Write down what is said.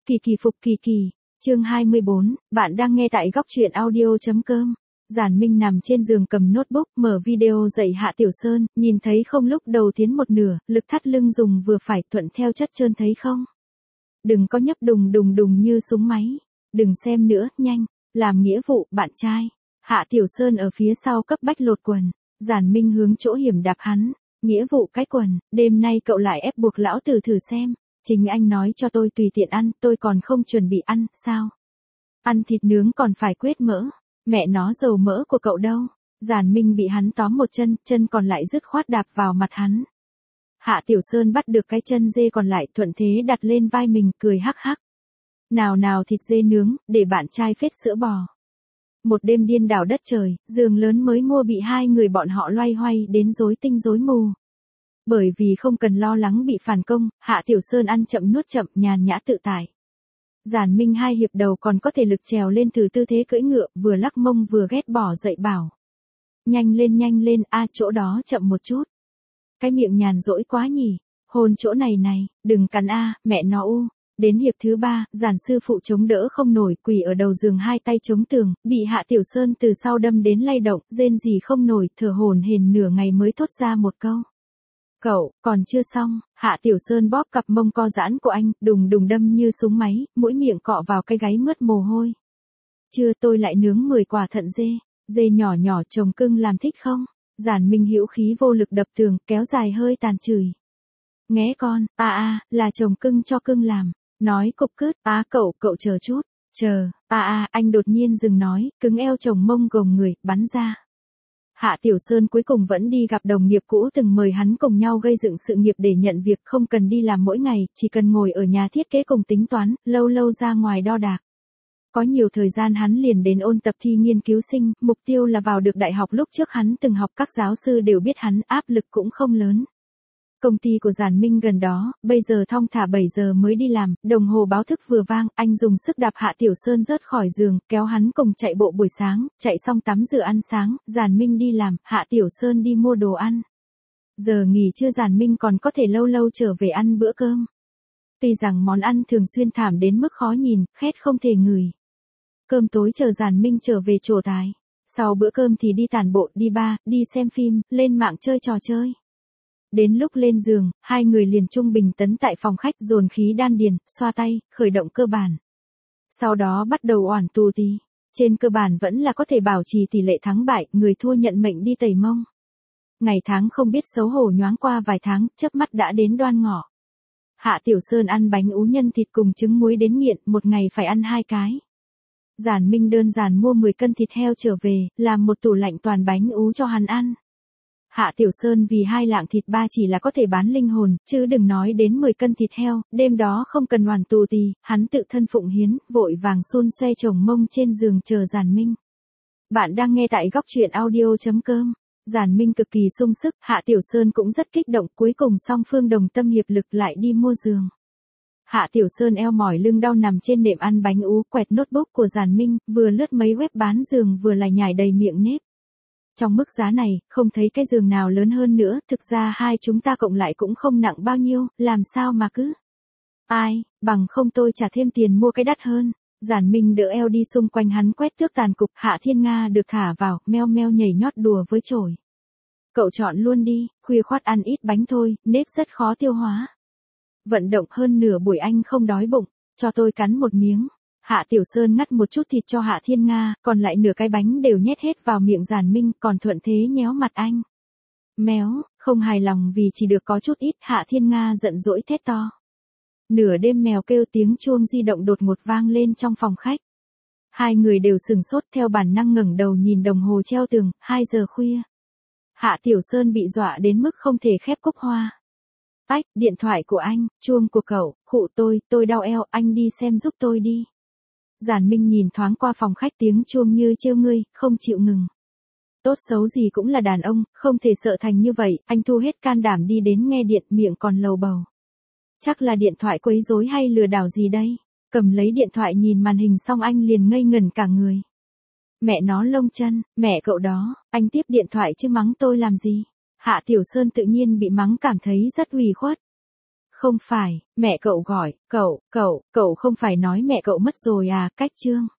Kỳ kỳ phục kỳ kỳ, chương 24, bạn đang nghe tại góc truyện audio.com. Giản Minh nằm trên giường cầm notebook, mở video dạy Hạ Tiểu Sơn, nhìn thấy không lúc đầu tiến một nửa, lực thắt lưng dùng vừa phải thuận theo chất trơn thấy không? Đừng có nhấp đùng đùng đùng như súng máy. Đừng xem nữa, nhanh, làm nghĩa vụ, bạn trai. Hạ Tiểu Sơn ở phía sau cấp bách lột quần, Giản Minh hướng chỗ hiểm đạp hắn, nghĩa vụ cái quần, đêm nay cậu lại ép buộc lão tử thử xem. Chính anh nói cho tôi tùy tiện ăn, tôi còn không chuẩn bị ăn, sao? Ăn thịt nướng còn phải quết mỡ, mẹ nó dầu mỡ của cậu đâu? Giản Minh bị hắn tóm một chân, chân còn lại dứt khoát đạp vào mặt hắn. Hạ Tiểu Sơn bắt được cái chân dê còn lại thuận thế đặt lên vai mình, cười hắc hắc. Nào nào thịt dê nướng, để bạn trai phết sữa bò. Một đêm điên đảo đất trời, giường lớn mới mua bị hai người bọn họ loay hoay đến rối tinh rối mù. Bởi vì không cần lo lắng bị phản công, Hạ Tiểu Sơn ăn chậm nuốt chậm, nhàn nhã tự tại. Giản Minh hai hiệp đầu còn có thể lực trèo lên từ tư thế cưỡi ngựa, vừa lắc mông vừa ghét bỏ dậy bảo. Nhanh lên, chỗ đó chậm một chút. Cái miệng nhàn rỗi quá nhỉ, hôn chỗ này này, đừng cắn mẹ nó u. Đến hiệp thứ 3, Giản sư phụ chống đỡ không nổi, quỳ ở đầu giường hai tay chống tường, bị Hạ Tiểu Sơn từ sau đâm đến lay động, rên rỉ không nổi, thở hổn hển nửa ngày mới thốt ra một câu. Cậu, còn chưa xong. Hạ Tiểu Sơn bóp cặp mông co giãn của anh, đùng đùng đâm như súng máy, mũi miệng cọ vào cái gáy mướt mồ hôi. Chưa, tôi lại nướng 10 quả thận dê. Dê nhỏ nhỏ chồng cưng làm thích không? Giản Minh hữu khí vô lực đập tường, kéo dài hơi tàn chửi. Nghé con, là chồng cưng cho cưng làm. Nói cục cứt, cậu chờ chút. Chờ, anh đột nhiên dừng nói, cứng eo chồng mông gồng người, bắn ra. Hạ Tiểu Sơn cuối cùng vẫn đi gặp đồng nghiệp cũ từng mời hắn cùng nhau gây dựng sự nghiệp để nhận việc, không cần đi làm mỗi ngày, chỉ cần ngồi ở nhà thiết kế cùng tính toán, lâu lâu ra ngoài đo đạc. Có nhiều thời gian hắn liền đến ôn tập thi nghiên cứu sinh, mục tiêu là vào được đại học. Lúc trước hắn từng học, các giáo sư đều biết hắn, áp lực cũng không lớn. Công ty của Giản Minh gần đó, bây giờ thong thả 7 giờ mới đi làm, đồng hồ báo thức vừa vang, anh dùng sức đạp Hạ Tiểu Sơn rớt khỏi giường, kéo hắn cùng chạy bộ buổi sáng, chạy xong tắm rửa ăn sáng, Giản Minh đi làm, Hạ Tiểu Sơn đi mua đồ ăn. Giờ nghỉ trưa Giản Minh còn có thể lâu lâu trở về ăn bữa cơm. Tuy rằng món ăn thường xuyên thảm đến mức khó nhìn, khét không thể ngửi. Cơm tối chờ Giản Minh trở về trổ tài. Sau bữa cơm thì đi tản bộ, đi bar, đi xem phim, lên mạng chơi trò chơi. Đến lúc lên giường, hai người liền trung bình tấn tại phòng khách, dồn khí đan điền, xoa tay, khởi động cơ bản. Sau đó bắt đầu oản tù tì. Trên cơ bản vẫn là có thể bảo trì tỷ lệ thắng bại, người thua nhận mệnh đi tẩy mông. Ngày tháng không biết xấu hổ nhoáng qua vài tháng, chớp mắt đã đến đoan ngọ. Hạ Tiểu Sơn ăn bánh ú nhân thịt cùng trứng muối đến nghiện, một ngày phải ăn 2 cái. Giản Minh đơn giản mua 10 cân thịt heo trở về, làm một tủ lạnh toàn bánh ú cho hắn ăn. Hạ Tiểu Sơn vì 2 lạng thịt ba chỉ là có thể bán linh hồn, chứ đừng nói đến 10 cân thịt heo, đêm đó không cần hoàn tù tì, hắn tự thân phụng hiến, vội vàng xun xoe chồng mông trên giường chờ Giản Minh. Bạn đang nghe tại góc truyện audio.com. Giản Minh cực kỳ sung sức, Hạ Tiểu Sơn cũng rất kích động, cuối cùng song phương đồng tâm hiệp lực lại đi mua giường. Hạ Tiểu Sơn eo mỏi lưng đau nằm trên nệm ăn bánh ú, quẹt notebook của Giản Minh, vừa lướt mấy web bán giường vừa lải nhải đầy miệng nếp. Trong mức giá này, không thấy cái giường nào lớn hơn nữa, thực ra hai chúng ta cộng lại cũng không nặng bao nhiêu, làm sao mà cứ. Bằng không tôi trả thêm tiền mua cái đắt hơn. Giản Minh đỡ eo đi xung quanh hắn quét tước tàn cục, Hạ Thiên Nga được thả vào, meo meo nhảy nhót đùa với chổi. Cậu chọn luôn đi, khuya khoắt ăn ít bánh thôi, nếp rất khó tiêu hóa. Vận động hơn nửa buổi anh không đói bụng, cho tôi cắn một miếng. Hạ Tiểu Sơn ngắt một chút thịt cho Hạ Thiên Nga, còn lại nửa cái bánh đều nhét hết vào miệng Giản Minh, còn thuận thế nhéo mặt anh. Méo, không hài lòng vì chỉ được có chút ít, Hạ Thiên Nga giận dỗi thét to. Nửa đêm mèo kêu, tiếng chuông di động đột ngột vang lên trong phòng khách. Hai người đều sừng sốt, theo bản năng ngẩng đầu nhìn đồng hồ treo tường, 2 giờ khuya. Hạ Tiểu Sơn bị dọa đến mức không thể khép cúc hoa. Điện thoại của anh, chuông của cậu, khụ tôi đau eo, anh đi xem giúp tôi đi. Giản Minh nhìn thoáng qua phòng khách, tiếng chuông như trêu ngươi, không chịu ngừng. Tốt xấu gì cũng là đàn ông, không thể sợ thành như vậy, anh thu hết can đảm đi đến nghe điện, miệng còn lầu bầu. Chắc là điện thoại quấy rối hay lừa đảo gì đây? Cầm lấy điện thoại nhìn màn hình xong anh liền ngây ngẩn cả người. Mẹ nó lông chân, mẹ cậu đó, anh tiếp điện thoại chứ mắng tôi làm gì? Hạ Tiểu Sơn tự nhiên bị mắng cảm thấy rất ủy khuất. Không phải, mẹ cậu gọi, cậu không phải nói mẹ cậu mất rồi à, cách Trương.